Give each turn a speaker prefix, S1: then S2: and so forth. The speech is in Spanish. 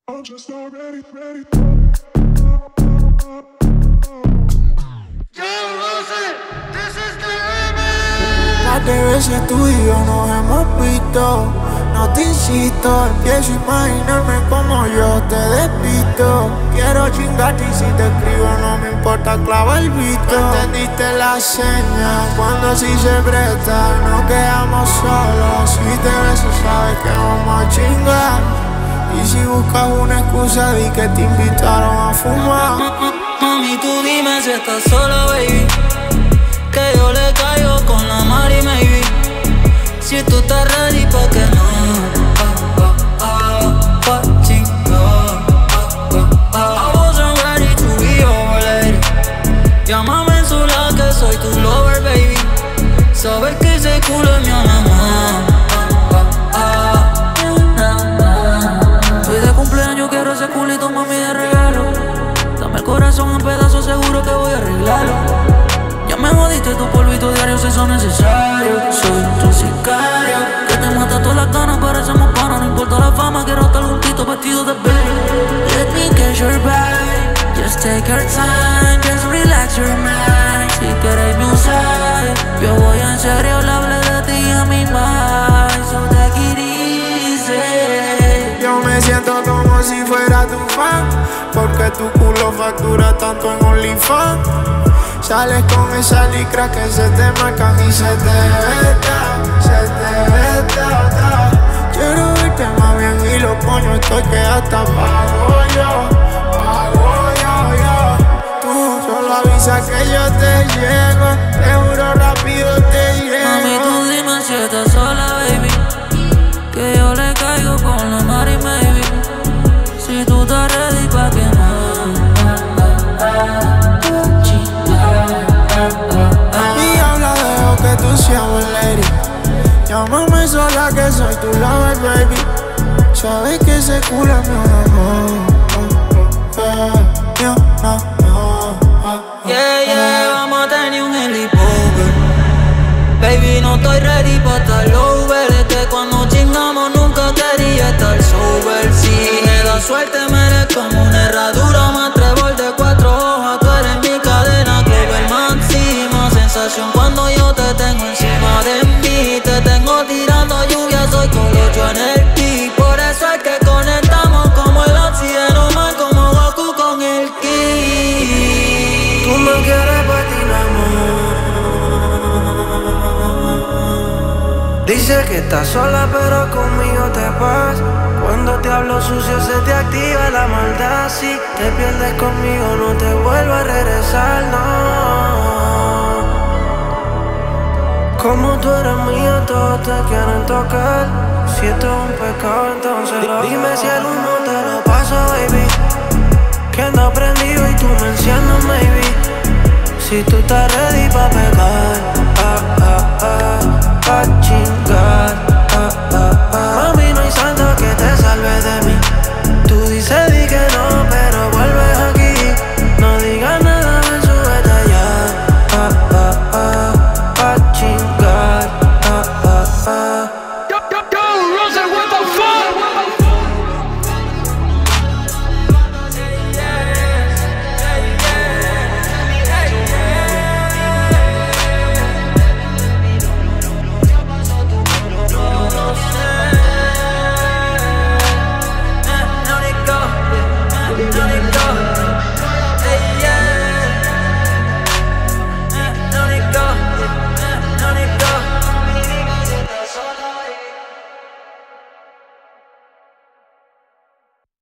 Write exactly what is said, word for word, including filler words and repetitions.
S1: I'm just not ready, ready.
S2: Más de veces tú y yo nos hemos visto. No te insisto, empiezo a imaginarme como yo te despisto. Quiero chingarte y si te escribo no me importa, clava el visto. Entendiste la señal cuando así se presta. No quedamos solos, si te beso sabes que vamos a chingar. Y si buscas una excusa di que te invitaron a fumar.
S3: Mami, tú dime si estás sola, baby, que yo le caigo con la Mari, maybe. Si tú estás ready pa' que no, ah, ah, ah, pa' chingar, ah, ah, ah. I wasn't ready to be your lady. Llámame sola que soy tu lover, baby. Sabes que ese culo es mi mamá. Estoy de cumpleaños, quiero ese culito, mami, de regalo. Dame el corazón en pedazos, seguro que voy a arreglarlo. Ya me jodiste tu polvito diario si son necesarios. Soy tu sicario, que te mata todas las ganas, parecemos panas. No importa la fama, quiero estar juntito vestido de baby. Let me get your vibe, just take your time, just relax your mind. Si quieres me usar, yo voy en serio, le hablé de ti a mi mind. So take it easy.
S2: Yo me siento como si fuera tu fan, porque tu culo factura tanto en OnlyFans. Sales con esa licra que se te marcan y se te veta, se te veta. Quiero verte más bien y los coños estoy que hasta pago yo, pago yo, yo. Tú solo avisa que yo te llego, seguro rápido te llego.
S3: Mami, tú dime si estás sola, baby, que yo le caigo con la Mari, maybe. Si tú estás ready pa' que no,
S2: y habla dejo que tú seas un lady. Llámame sola que soy tu lover, baby. Sabes que ese culo es mi amor.
S3: yeah, yeah, vamos a tener un helipover. Baby, no estoy ready pa' estar over. Es que cuando chingamos nunca quería estar sober. Si me da suerte me eres como una herradura. Me atrevo el de cuatro hojas. Tú eres mi cadena, Clover máxima sensación cuando yo te tengo encima de mí. Te tengo tirando lluvia, soy colocho en el ki. Por eso es que conectamos como el oxígeno, man, como Goku con el ki.
S2: Tú me quieres patinar, amor. Dice que estás sola pero conmigo te vas. Cuando te hablo sucio se te activa la maldad. Si te pierdes conmigo no te vuelvo a regresar, no. Como tú eres mío todos te quieren tocar. Si esto es un pecado entonces lo dime si el humo te lo paso, baby, que ando prendido y tú me enciendes, maybe. Si tú estás ready pa' pegar, ah, ah, ah, pa' chingar.